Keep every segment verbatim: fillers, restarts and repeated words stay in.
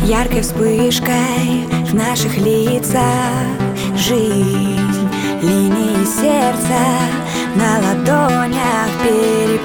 яркой вспышкой в наших лицах. Жизнь, линии сердца на ладонях переплелись.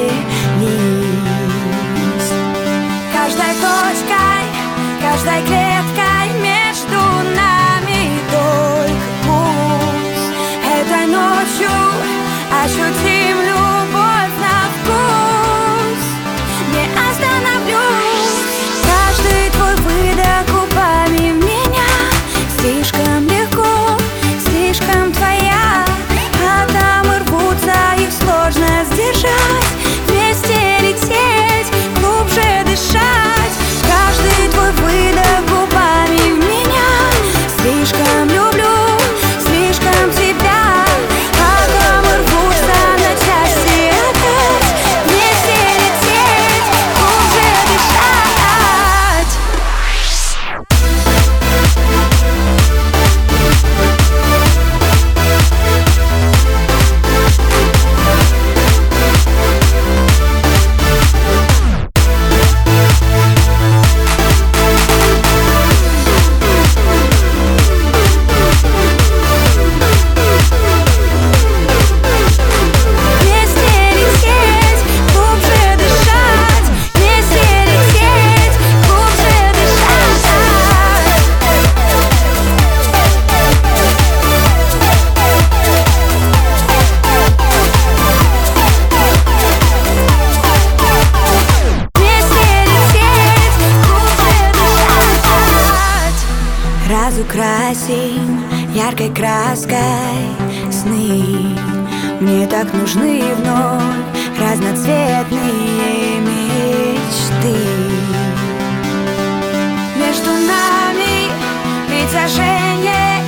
Каждой точкой, каждой клеткой между нами только путь. Этой ночью ощутим любовь на вкус. Не остановлюсь. Каждый твой выдох губами в меня слишком легко, слишком твоя. Атомы рвутся, их сложно сдержать. Вместе лететь, глубже дышать. Каждый твой выдох губами в меня слишком люблю, слишком тебя. Атомы рвутся на части опять. Вместе лететь, глубже дышать. Разукрасим яркой краской сны. Мне так нужны вновь разноцветные мечты. Между нами притяжение